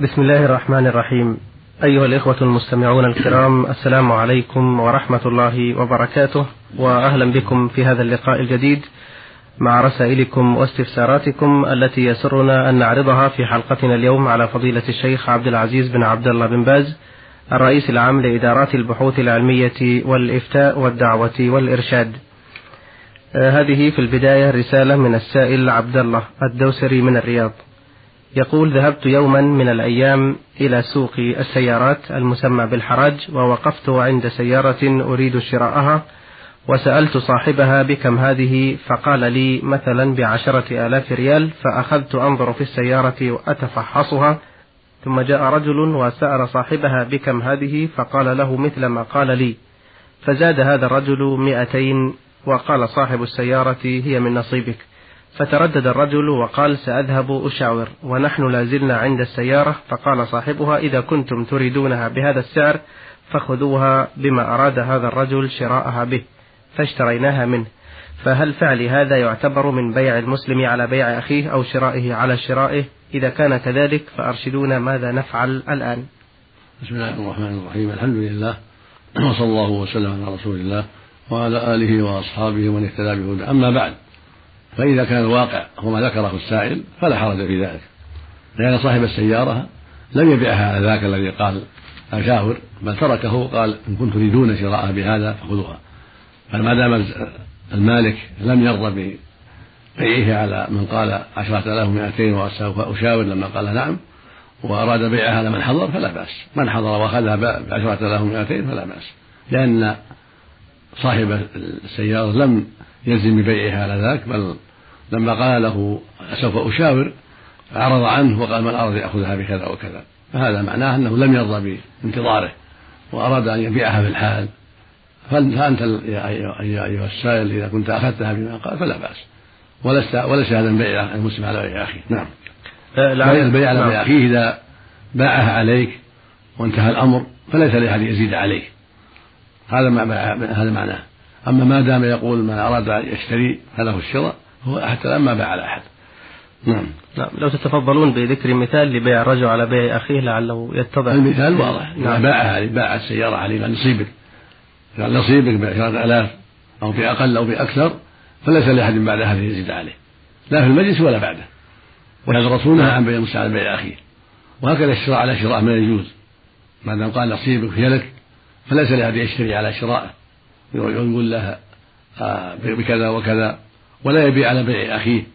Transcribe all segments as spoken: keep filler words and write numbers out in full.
بسم الله الرحمن الرحيم. أيها الإخوة المستمعون الكرام، السلام عليكم ورحمة الله وبركاته، وأهلا بكم في هذا اللقاء الجديد مع رسائلكم واستفساراتكم التي يسرنا أن نعرضها في حلقتنا اليوم على فضيلة الشيخ عبد العزيز بن عبد الله بن باز، الرئيس العام لإدارات البحوث العلمية والإفتاء والدعوة والإرشاد. آه هذه في البداية رسالة من السائل عبد الله الدوسري من الرياض، يقول: ذهبت يوما من الأيام إلى سوق السيارات المسمى بالحراج، ووقفت عند سيارة أريد شراءها، وسألت صاحبها بكم هذه، فقال لي مثلا بعشرة آلاف ريال. فأخذت أنظر في السيارة وأتفحصها، ثم جاء رجل وسأل صاحبها بكم هذه، فقال له مثل ما قال لي، فزاد هذا الرجل مئتين، وقال صاحب السيارة هي من نصيبك. فتردد الرجل وقال سأذهب أشاور، ونحن لازلنا عند السيارة، فقال صاحبها إذا كنتم تريدونها بهذا السعر فخذوها بما أراد هذا الرجل شراءها به، فاشتريناها منه. فهل فعل هذا يعتبر من بيع المسلم على بيع أخيه أو شرائه على شرائه؟ إذا كان كذلك فأرشدونا ماذا نفعل الآن. بسم الله الرحمن الرحيم. الحمد لله، وصلى الله وسلم على رسول الله وعلى آله وأصحابه ومن اهتدى بهداه. أما بعد، فإذا كان الواقع هو ما ذكره السائل فلا حرج في ذلك، لأن صاحب السيارة لم يبيعها على ذاك الذي قال أشاور، بل تركه قال إن كنتم تريدون شراءها بهذا فخذوها. فما دام المالك لم يرضى ببيعه على من قال عشرة آلاف ومئتين وسوف أشاور لما قال نعم، وأراد بيعها على من حضر فلا بأس. من حضر وأخذها بعشرة آلاف ومئتين فلا بأس، لأن صاحب السيارة لم يلزم ببيعها على ذاك، بل لما قال له سوف أشاور أعرض عنه وقال من أراد يأخذها بكذا وكذا، فهذا معناه أنه لم يرضى بانتظاره وأراد أن يبيعها في الحال. فأنت يا أيها السائل إذا كنت أخذتها بما قال فلا بأس، ولست وليس هذا البيع المسلم على بيع أخيه. نعم، البيع على بيع أخيه إذا باعها عليك وانتهى الأمر فليس لأحد يزيد عليه، هذا هذا معناه. أما ما دام يقول من أراد أن يشتري فله الشراء، هو حتى لما باع على أحد. نعم. نعم. لو تتفضلون بذكر مثال لبيع الرجل على بيع أخيه لعله يتضح. المثال واضح. نعم. باعها باع السيارة عليه نصيبك، قال نصيبك بعشرة آلاف أو بأقل أو بأكثر، فليس لأحد بعد هذا يزيد عليه، لا في المجلس ولا بعده. وهذا الرسول نهى عن بيع المسلم على بيع أخيه، وهكذا الشراء على شراء ما يجوز، ما دام قال نصيبك هي لك فليس لأحد يشتري على شرائه يقول لها آه بكذا وكذا، ولا يبيع على بيع أخيه،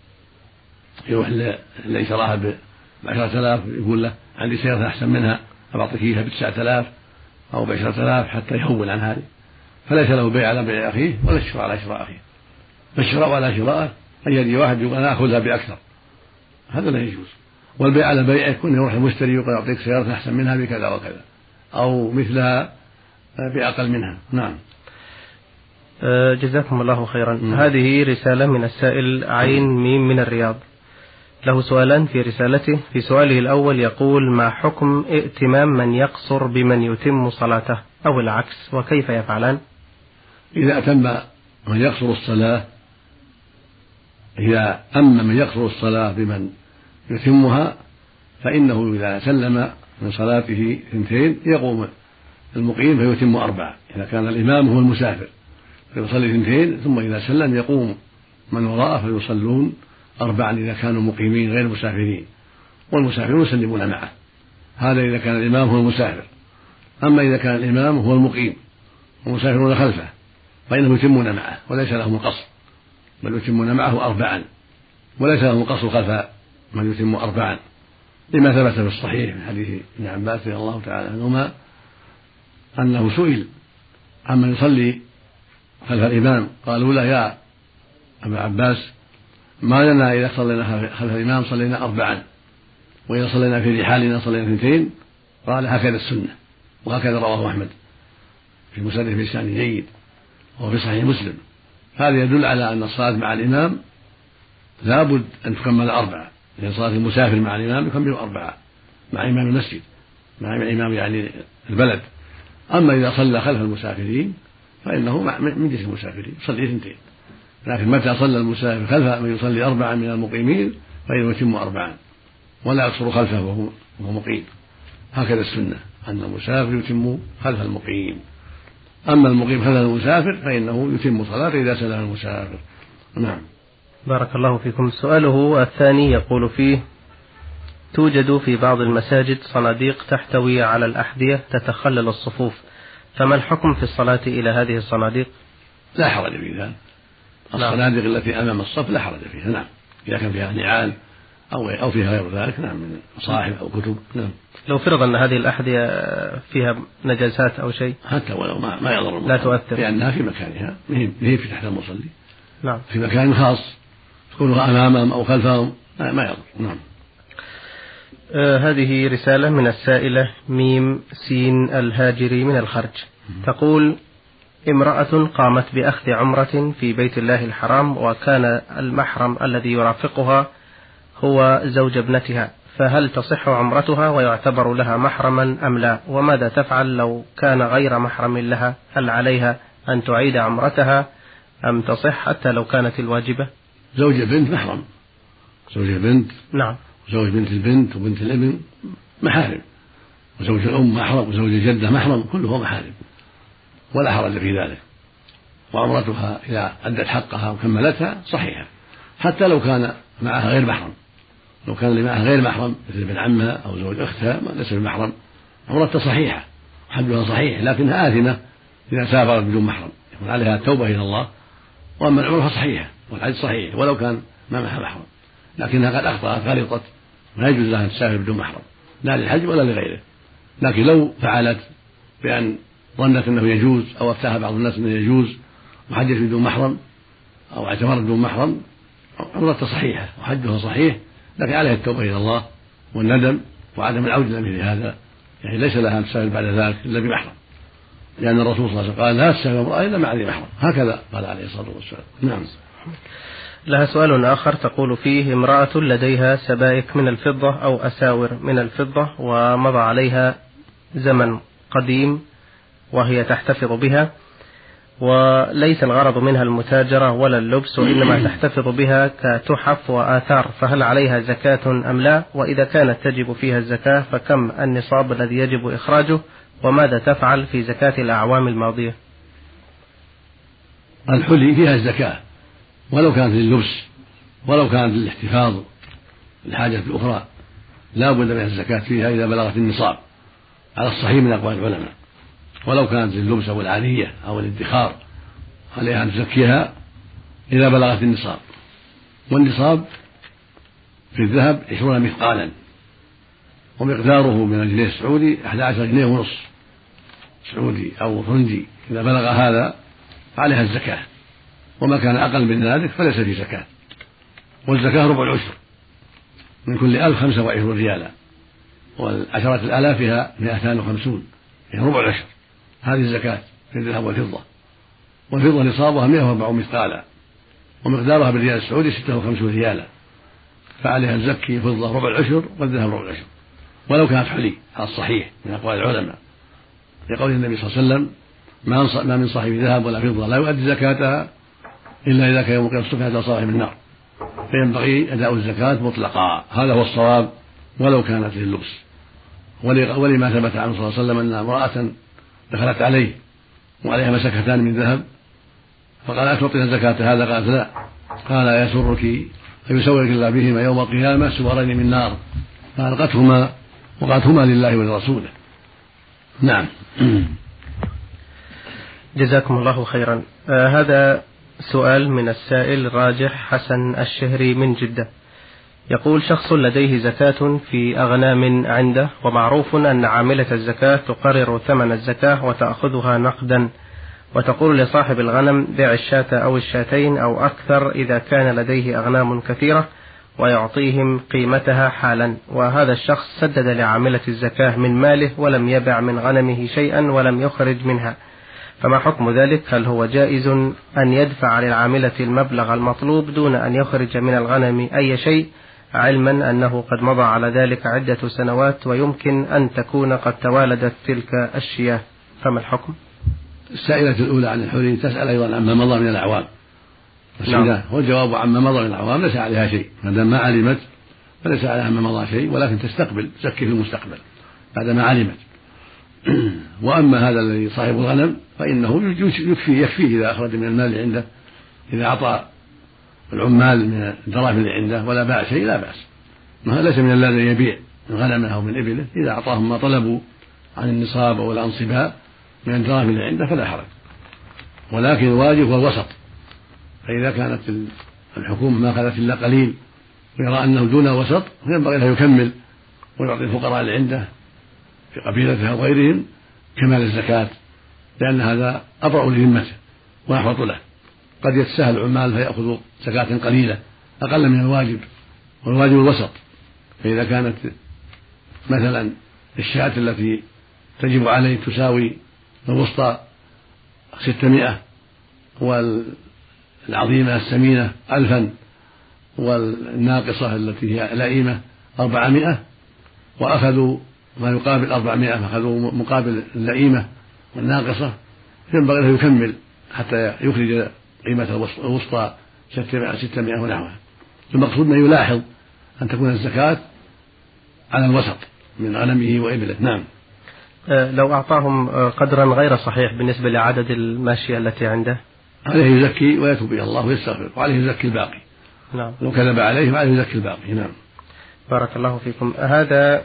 يروح اللي شراها بعشرة آلاف يقول له عندي سيارة أحسن منها أبعطيك إياها بتسعة آلاف أو بعشرة آلاف حتى يهون عن هذه، فليس له بيع على بيع أخيه ولا الشراء على شراء أخيه. فالشراء على شراءه أن يجي واحد يقول أنا أخذها بأكثر، هذا لا يجوز. والبيع على بيع يكون يروح المشتري يقول أعطيك سيارة أحسن منها بكذا وكذا أو مثلها بأقل منها. نعم. جزاكم الله خيرا. م. هذه رسالة من السائل عين ميم من الرياض، له سؤالان في رسالته. في سؤاله الأول يقول: ما حكم ائتمام من يقصر بمن يتم صلاته أو العكس، وكيف يفعلان؟ إذا أتم من يقصر الصلاة، إذا أم من يقصر الصلاة بمن يتمها، فإنه إذا سلم من صلاته اثنتين يقوم المقيم فيتم أربعة، إذا كان الإمام هو المسافر فيصلي اثنتين، ثم إذا سلم يقوم من وراءه فيصلون أربعا إذا كانوا مقيمين غير مسافرين، والمسافرون يسلمون معه. هذا إذا كان الإمام هو المسافر. أما إذا كان الإمام هو المقيم والمسافرون خلفه فإنهم يتمون معه وليس لهم القصر، بل يتمون معه أربعا، وليس لهم القصر خلف من يتم أربعا، لما ثبت في الصحيح من حديث ابن عباس رضي الله تعالى عنهما أنه سئل عمن يصلي خلف الإمام، قالوا له يا أبا عباس ما لنا إذا صلينا خلف الإمام صلينا أربعا، وإذا صلينا في رحالنا صلينا اثنتين؟ قال هكذا السنة، وهكذا رواه أحمد في مسنده بإسناد جيد وفي صحيح مسلم. هذا يدل على أن الصلاة مع الإمام لابد أن تكمل أربعة، لأن صلاة المسافر مع الإمام يكمل أربعة مع إمام المسجد، مع إمام يعني البلد. أما إذا صلى خلف المسافرين فإنه من جنس المسافرين يصلي اثنتين، لكن متى صلى المسافر خلف من يصلي أربعا من المقيمين فإنه يتم أربعا، ولا يقصر خلفه وهو مقيم. هكذا السنة أن المسافر يتم خلف المقيم، أما المقيم خلف المسافر فإنه يتم صلاته إذا سلم المسافر. نعم. بارك الله فيكم. سؤاله الثاني يقول فيه: توجد في بعض المساجد صناديق تحتوي على الأحذية تتخلل الصفوف، فما الحكم في الصلاة إلى هذه الصناديق؟ لا حرج في ذلك. الصناديق التي أمام الصف لا حرج فيها. نعم، إذا كان فيها نعال أو أو فيها غير ذلك، نعم، من مصاحف أو كتب. نعم. لو فرض أن هذه الأحذية فيها نجاسات أو شيء، حتى ولو ما, ما يضر لا تؤثر، لأنها في مكانها، هي في تحت المصلي. نعم. في مكان خاص تكونها أمامهم أو خلفهم ما يضر. نعم. آه هذه رسالة من السائلة ميم سين الهاجري من الخرج، تقول: امرأة قامت بأخذ عمرة في بيت الله الحرام، وكان المحرم الذي يرافقها هو زوج ابنتها، فهل تصح عمرتها ويعتبر لها محرما أم لا؟ وماذا تفعل لو كان غير محرم لها؟ هل عليها أن تعيد عمرتها أم تصح حتى لو كانت الواجبة؟ زوج البنت محرم، زوج البنت نعم، زوج بنت البنت وبنت الابن محارم، وزوج الأم محرم، وزوج الجدة محرم، كله محارم ولا حرج في ذلك. وعمرتها إذا أدت حقها وكملتها صحيحة، حتى لو كان معها غير محرم. لو كان اللي معها غير محرم مثل ابن عمها أو زوج أختها ليس بمحرم، عمرتها صحيحة وحجها صحيح، لكنها آثمة إذا سافرت بدون محرم، يكون عليها التوبة إلى الله. وأما العمرة صحيحة والحج صحيح ولو كان ما معها محرم، لكنها قد أخطأت غلطت، ما يجوز لها أن تسافر بدون محرم لا للحج ولا لغيره. لكن لو فعلت بأن ظنت أنه يجوز أو أفتاها بعض الناس أنه يجوز وحجت بدون محرم أو اعتمرت بدون محرم، عمرتها صحيحة وحجها صحيح، لكن عليها التوبة إلى الله والندم وعدم العودة إلى مثل هذا، يعني ليس لها أن تسافر بعد ذلك إلا بمحرم، لأن الرسول صلى الله عليه وسلم قال: لا تسافر امرأة إلا مع ذي محرم، هكذا قال عليه الصلاة والسلام. نعم. لها سؤال آخر تقول فيه: امرأة لديها سبائك من الفضة أو أساور من الفضة ومضى عليها زمن قديم وهي تحتفظ بها، وليس الغرض منها المتاجرة ولا اللبس، وإنما تحتفظ بها كتحف وآثار، فهل عليها زكاة أم لا؟ وإذا كانت تجب فيها الزكاة فكم النصاب الذي يجب إخراجه؟ وماذا تفعل في زكاة الأعوام الماضية؟ الحلي فيها الزكاة ولو كانت لللبس ولو كانت للاحتفاظ الحاجة الأخرى، لا بد من الزكاة فيها إذا بلغت النصاب على الصحيح من أقوال العلماء. ولو كانت لللبس أو العارية أو الادخار عليها أن تزكيها إذا بلغت النصاب. والنصاب في الذهب عشرون مثقالا، ومقداره من الجنيه السعودي أحد عشر جنيه ونصف سعودي أو فرنجي. إذا بلغ هذا فعليها الزكاة، وما كان أقل من ذلك فليس في زكاة. والزكاة ربع العشر، من كل ألف خمسة وعشرون ريالا، والعشرة الآلاف فيها مئتان وخمسون، يعني ربع العشر. هذه الزكاة في الذهب والفضة. والفضة نصابها مئة وأربعون مثقالا، ومقدارها بالريال السعودي ستة وخمسون ريالا، فعليها الزكي فضة ربع العشر والذهب ربع العشر، ولو كانت حلي على الصحيح من أقوال العلماء، لقول النبي صلى الله عليه وسلم: ما من صاحب ذهب ولا فضة لا يؤدي زكاتها إلا إذا كان يوم القيامة الصبح على صاحب النار، فينبغي أداء الزكاة مطلقا. هذا هو الصواب ولو كانت لللبس. ولما ثبت عنه صلى الله عليه وسلم أن امرأة دخلت عليه وعليها مسكتان من ذهب، فقال: أتعطيها زكاة هذا؟ قالت: لا. قال: يسرك أن يسورك الله بهما يوم القيامة سوارين من نار، فألقتهما وقالتهما لله ولرسوله. نعم. جزاكم الله خيرا. آه هذا سؤال من السائل راجح حسن الشهري من جدة، يقول: شخص لديه زكاة في أغنام عنده، ومعروف أن عاملة الزكاة تقرر ثمن الزكاة وتأخذها نقدا، وتقول لصاحب الغنم: بيع الشاة أو الشاتين أو أكثر إذا كان لديه أغنام كثيرة، ويعطيهم قيمتها حالا. وهذا الشخص سدد لعاملة الزكاة من ماله ولم يبع من غنمه شيئا ولم يخرج منها، فما حكم ذلك؟ هل هو جائز أن يدفع للعاملة المبلغ المطلوب دون أن يخرج من الغنم أي شيء، علما أنه قد مضى على ذلك عدة سنوات ويمكن أن تكون قد توالدت تلك الشياه، فما الحكم؟ السائلة الأولى عن الحلي تسأل أيضا عما مضى من الأعوام. نعم. والجواب عما مضى من الأعوام ليس عليها شيء، ما دام ما علمت فليس عليها ما مضى شيء، ولكن تستقبل تزكي في المستقبل بعدما علمت. وأما هذا الذي صاحب الغنم فإنه يكفي يكفيه إذا أخرج من المال اللي عنده، إذا أعطى العمال من الدراهم اللي عنده ولا باع شيء لا بأس، ليس من اللازم يبيع من غنمه أو من إبله، إذا أعطاهم ما طلبوا عن النصاب أو الأنصباء من الدراهم اللي عنده فلا حرج. ولكن الواجب هو الوسط، فإذا كانت الحكومة ما أخذت إلا قليل ويرى أنه دون الوسط فينبغي له يكمل ويعطي الفقراء اللي عنده في قبيلته أو غيرهم كمال الزكاة، لأن هذا أبرأ لذمته وأحوط له. قد يتساهل العمال فيأخذوا زكاة قليلة أقل من الواجب، والواجب الوسط. فإذا كانت مثلا الشاة التي تجب عليه تساوي الوسطى ستمائة والعظيمة السمينة ألفا والناقصة التي هي لئيمة أربعمائة، وأخذوا ما يقابل أربعمائة فأخذوا مقابل اللئيمة والناقصة، ينبغي له يكمل حتى يخرج قيمة الوسطى ستمائة ونحوها. المقصود أن يلاحظ أن تكون الزكاة على الوسط من غنمه وإبله. نعم. لو أعطاهم قدرا غير صحيح بالنسبة لعدد الماشية التي عنده عليه يزكي ويتوب إلى الله ويستغفر، وعليه يزكي الباقي. نعم. لو كذب عليه فعليه يزكي الباقي. نعم. بارك الله فيكم. هذا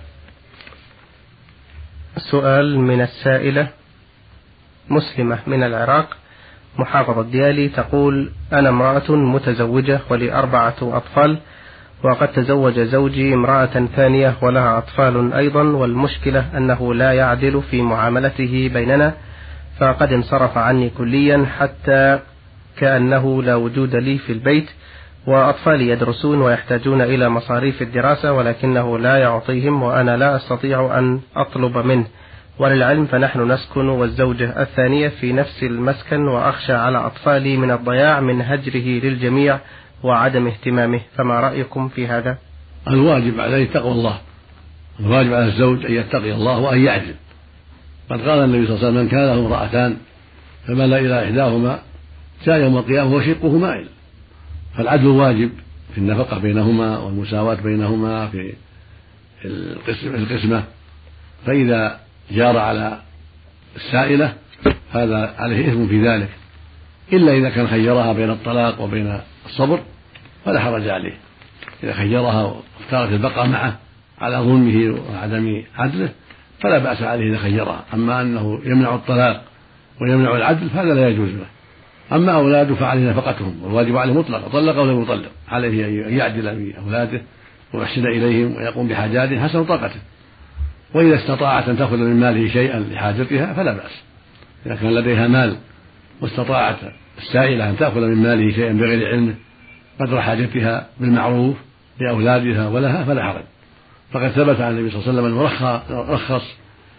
سؤال من السائلة مسلمة من العراق محافظة ديالي، تقول: أنا امرأة متزوجة ولي أربعة أطفال، وقد تزوج زوجي امرأة ثانية ولها أطفال أيضا، والمشكلة أنه لا يعدل في معاملته بيننا، فقد انصرف عني كليا حتى كأنه لا وجود لي في البيت، وأطفالي يدرسون ويحتاجون إلى مصاريف الدراسة ولكنه لا يعطيهم وأنا لا أستطيع أن أطلب منه، وللعلم فنحن نسكن والزوجة الثانية في نفس المسكن، وأخشى على أطفالي من الضياع من هجره للجميع وعدم اهتمامه، فما رأيكم في هذا؟ الواجب عليه تقوى الله، الواجب على الزوج أن يتقي الله وأن يعدل. قد قال النبي صلى الله عليه وسلم: من كان له امرأتان فمال إلى إحداهما جاء يوم القيامة وشقه مائل. فالعدل واجب في النفقة بينهما والمساواة بينهما في القسمة، فإذا جار على السائلة هذا عليه إثم في ذلك، إلا إذا كان خيرها بين الطلاق وبين الصبر فلا حرج عليه. إذا خيرها واختارت البقاء معه على ظلمه وعدم عدله فلا بأس عليه إذا خيرها. أما أنه يمنع الطلاق ويمنع العدل فهذا لا يجوز له. أما أولاده فعليه نفقتهم، والواجب عليه مطلق، طلق أو لم يطلق، عليه أن يعدل في أولاده ويحسن إليهم ويقوم بحاجاتهم حسب طاقته. وإذا استطاعت أن تأخذ من ماله شيئا لحاجتها فلا بأس. إذا كان لديها مال واستطاعت السائلة أن تأخذ من ماله شيئا بغير علمه قدر حاجتها بالمعروف لأولادها ولها فلا حرج. فقد ثبت عن النبي صلى الله عليه وسلم أنه رخص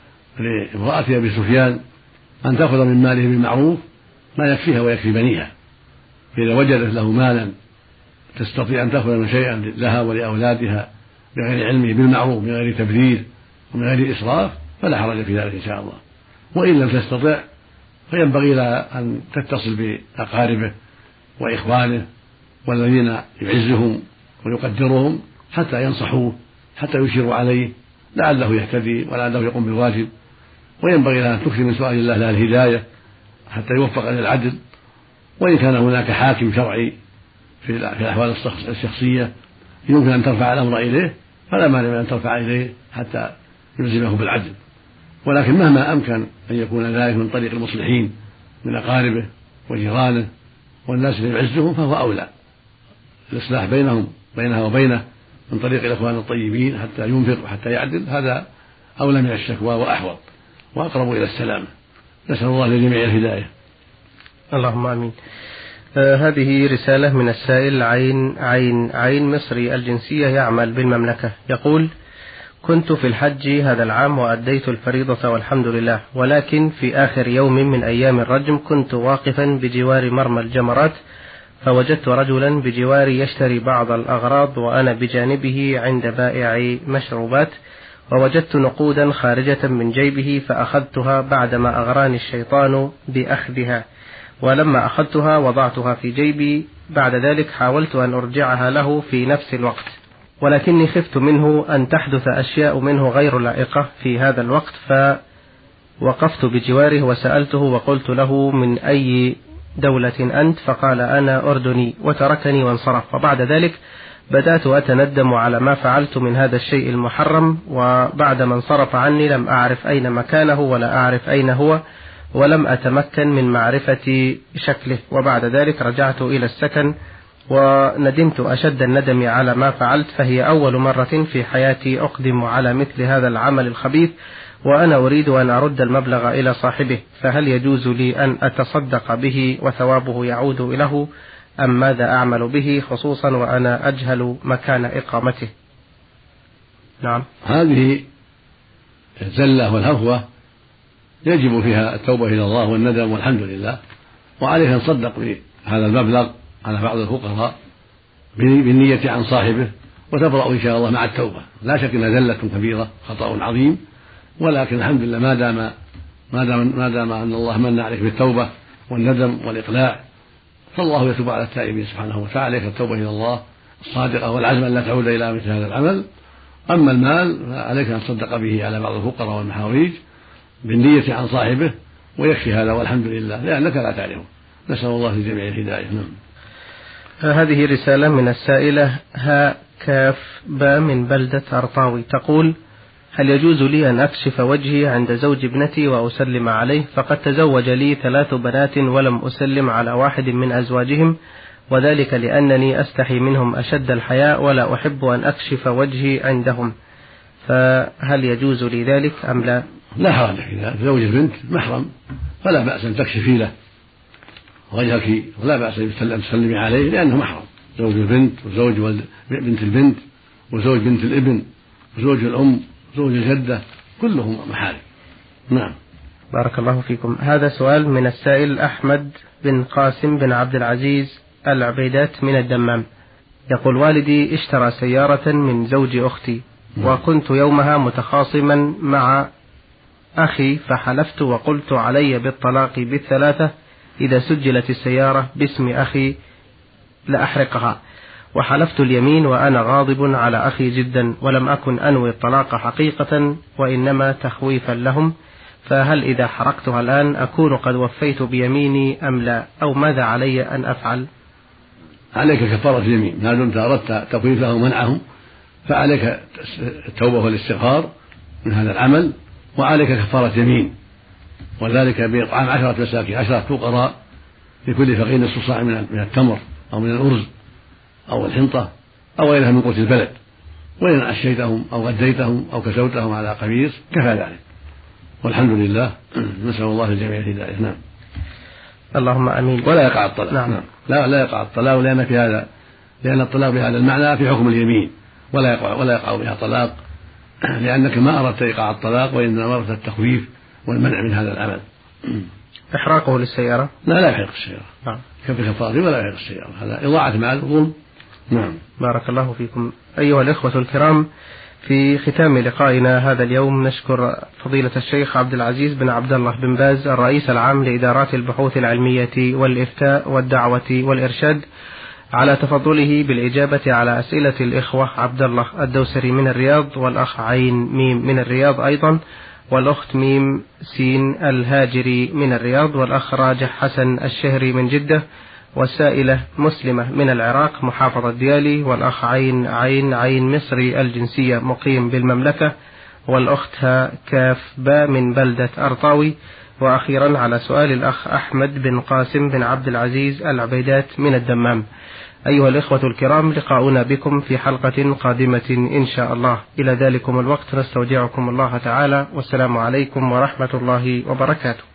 لامرأة أبي سفيان أن تأخذ من ماله بالمعروف ما يكفيها ويكفي بنيها، فإذا وجدت له مالا تستطيع أن تأخذ من شيئا لها ولأولادها بغير علمه بالمعروف من غير تبذير ومن غير إسراف فلا حرج في ذلك إن شاء الله. وإن لم تستطع فينبغي لها أن تتصل بأقاربه وإخوانه والذين يعزهم ويقدرهم حتى ينصحوه، حتى يشيروا عليه لعله يهتدي ولعله يقوم بالواجب. وينبغي لها أن تكثر من سؤال الله لها الهداية حتى يوفق للعدل. وإن كان هناك حاكم شرعي في الأحوال الشخصية يمكن أن ترفع الأمر إليه فلا مانع من أن ترفع إليه حتى يلزمه بالعدل. ولكن مهما أمكن أن يكون ذلك من طريق المصلحين من أقاربه وجيرانه والناس اللي يعزهم فهو أولى. الإصلاح بينهم بينها وبينه من طريق الإخوان الطيبين حتى ينفق وحتى يعدل، هذا أولى من الشكوى وأحوط وأقرب إلى السلامة. نسأل الله للجميع الهداية. اللهم آمين. آه هذه رسالة من السائل عين عين عين مصري الجنسية يعمل بالمملكة، يقول: كنت في الحج هذا العام وأديت الفريضة والحمد لله، ولكن في آخر يوم من أيام الرجم كنت واقفا بجوار مرمى الجمرات، فوجدت رجلا بجواري يشتري بعض الأغراض وأنا بجانبه عند بائع مشروبات، ووجدت نقودا خارجة من جيبه فأخذتها بعدما أغراني الشيطان بأخذها، ولما أخذتها وضعتها في جيبي. بعد ذلك حاولت أن أرجعها له في نفس الوقت ولكني خفت منه أن تحدث أشياء منه غير لائقة في هذا الوقت، فوقفت بجواره وسألته وقلت له من أي دولة أنت؟ فقال أنا أردني، وتركني وانصرف. وبعد ذلك بدأت أتندم على ما فعلت من هذا الشيء المحرم، وبعدما انصرف عني لم أعرف أين مكانه ولا أعرف أين هو، ولم أتمكن من معرفة شكله. وبعد ذلك رجعت إلى السكن وندمت أشد الندم على ما فعلت، فهي أول مرة في حياتي أقدم على مثل هذا العمل الخبيث، وأنا أريد أن أرد المبلغ إلى صاحبه، فهل يجوز لي أن أتصدق به وثوابه يعود له، أم ماذا أعمل به، خصوصا وأنا أجهل مكان إقامته؟ نعم. هذه الزلة والهفوة يجب فيها التوبة إلى الله والندم والحمد لله، وعليك أن تصدق بهذا المبلغ على بعض الفقراء بالنية عن صاحبه، وتبرأ إن شاء الله مع التوبة. لا شك أنها زلة كبيرة، خطأ عظيم، ولكن الحمد لله ما دام ما دام ما دام أن الله من عليك بالتوبة والندم والإقلاع، فالله يتوب على التائبين سبحانه وتعالى. عليك التوبة إلى الله الصادقة والعزم أن لا تعود إلى مثل هذا العمل. أما المال فعليك أن تصدق به على بعض الفقراء والمحاويج بالنية عن صاحبه، ويكفي هذا والحمد لله، لأنك لا تعلمه. نسأل الله للجميع الهداية. نعم. هذه رسالة من السائلة ها كاف با من بلدة أرطاوي، تقول: هل يجوز لي أن أكشف وجهي عند زوج ابنتي وأسلم عليه؟ فقد تزوج لي ثلاث بنات ولم أسلم على واحد من أزواجهم، وذلك لأنني أستحي منهم أشد الحياء ولا أحب أن أكشف وجهي عندهم، فهل يجوز لي ذلك أم لا؟ لا حرج، إذا زوج البنت محرم فلا بأس أن تكشفي له وجهك، ولا بأس أن تسلمي عليه لأنه محرم. زوج البنت وزوج بنت البنت وزوج بنت الابن وزوج الأم زوج الجدة كلهم محارم. نعم. بارك الله فيكم. هذا سؤال من السائل أحمد بن قاسم بن عبد العزيز العبيدات من الدمام، يقول: والدي اشترى سيارة من زوج أختي، وكنت يومها متخاصما مع أخي، فحلفت وقلت علي بالطلاق بالثلاثة إذا سجلت السيارة باسم أخي لأحرقها، وحلفت اليمين وأنا غاضب على أخي جدا، ولم أكن أنوي الطلاق حقيقة وإنما تخويفا لهم، فهل إذا حرقتها الآن أكون قد وفيت بيميني أم لا، أو ماذا علي أن أفعل؟ عليك كفارة اليمين، ما دمت أردت تخويفهم ومنعهم فعليك التوبة والاستغفار من هذا العمل، وعليك كفارة يمين، وذلك بإطعام عشرة مساكين، عشرة فقراء لكل فقير نصف صاع من التمر أو من الأرز أو الحنطة أو غيرها من قوت البلد، وإن عشيتهم أو غديتهم أو كسوتهم على قميص كفى ذلك، والحمد لله. نسأل الله للجميع الهداية. نعم. اللهم آمين. ولا يقع الطلاق. نعم. نعم. لا لا يقع الطلاق، لأن في هذا لأن الطلاق بهذا المعنى في حكم اليمين، ولا يقع ولا يقع بها طلاق، لأنك ما أردت إيقاع الطلاق، وإنما أردت التخويف والمنع من هذا العمل. إحراقه للسيارة؟ لا لا يحرق السيارة. نعم. كفارة ولا يحرق السيارة، هذا إضاعة مال ظلم. نعم. بارك الله فيكم. أيها الإخوة الكرام، في ختام لقائنا هذا اليوم نشكر فضيلة الشيخ عبد العزيز بن عبد الله بن باز الرئيس العام لإدارات البحوث العلمية والإفتاء والدعوة والإرشاد على تفضله بالإجابة على أسئلة الإخوة عبد الله الدوسري من الرياض، والأخ عين ميم من الرياض أيضا، والأخت ميم سين الهاجري من الرياض، والأخ راجح حسن الشهري من جدة، والسائلة مسلمة من العراق محافظة ديالي، والأخ عين عين عين مصري الجنسية مقيم بالمملكة، والأخت كاف با من بلدة أرطاوي، وأخيرا على سؤال الأخ أحمد بن قاسم بن عبد العزيز العبيدات من الدمام. أيها الإخوة الكرام، لقاؤنا بكم في حلقة قادمة إن شاء الله. إلى ذلكم الوقت نستودعكم الله تعالى، والسلام عليكم ورحمة الله وبركاته.